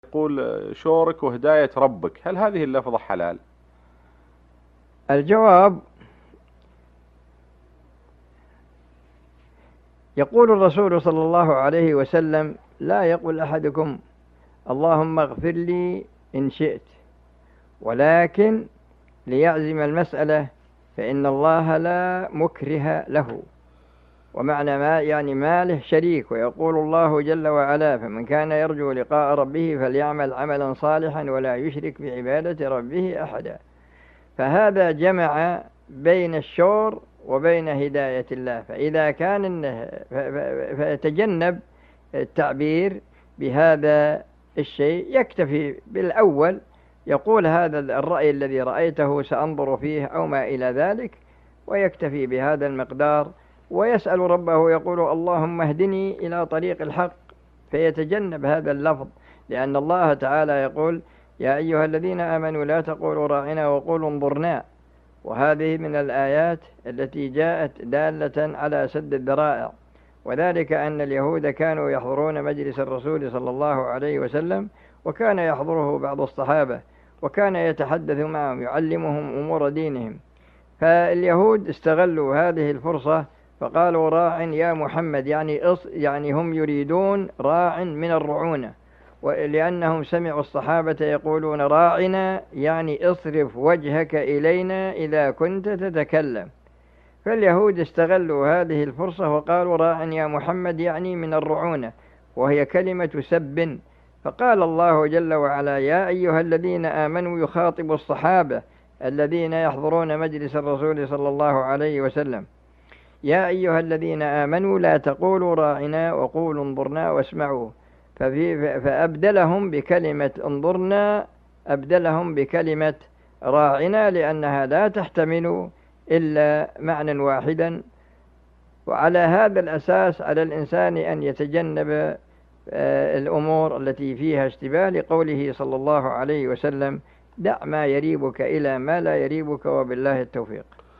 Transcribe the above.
يقول شورك وهداية ربك، هل هذه اللفظة حلال؟ الجواب: يقول الرسول صلى الله عليه وسلم: لا يقول أحدكم اللهم اغفر لي إن شئت، ولكن ليعزم المسألة، فإن الله لا مكره له. ومعنى ما يعني ما له شريك. ويقول الله جل وعلا: فمن كان يرجو لقاء ربه فليعمل عملا صالحا ولا يشرك بعبادة ربه أحدا. فهذا جمع بين الشور وبين هداية الله. فإذا كان فيتجنب التعبير بهذا الشيء، يكتفي بالأول، يقول هذا الرأي الذي رأيته سأنظر فيه أو ما إلى ذلك، ويكتفي بهذا المقدار، ويسأل ربه يقول: اللهم اهدني إلى طريق الحق، فيتجنب هذا اللفظ. لأن الله تعالى يقول: يا أيها الذين آمنوا لا تقولوا راعنا وقولوا انظرنا. وهذه من الآيات التي جاءت دالة على سد الذرائع. وذلك أن اليهود كانوا يحضرون مجلس الرسول صلى الله عليه وسلم، وكان يحضره بعض الصحابة، وكان يتحدث معهم يعلمهم أمور دينهم. فاليهود استغلوا هذه الفرصة فقالوا: راع يا محمد، يعني هم يريدون راع من الرعونة، ولأنهم سمعوا الصحابة يقولون: راعنا، يعني اصرف وجهك إلينا إذا كنت تتكلم. فاليهود استغلوا هذه الفرصة وقالوا: راع يا محمد، يعني من الرعونة، وهي كلمة سب. فقال الله جل وعلا: يا أيها الذين آمنوا، يخاطب الصحابة الذين يحضرون مجلس الرسول صلى الله عليه وسلم: يا أيها الذين آمنوا لا تقولوا راعنا وقولوا انظرنا واسمعوا. فأبدلهم بكلمة انظرنا، أبدلهم بكلمة راعنا، لأنها لا تحتمل إلا معنى واحدا. وعلى هذا الأساس على الإنسان أن يتجنب الأمور التي فيها اشتباه، لقوله صلى الله عليه وسلم: دع ما يريبك إلى ما لا يريبك، وبالله التوفيق.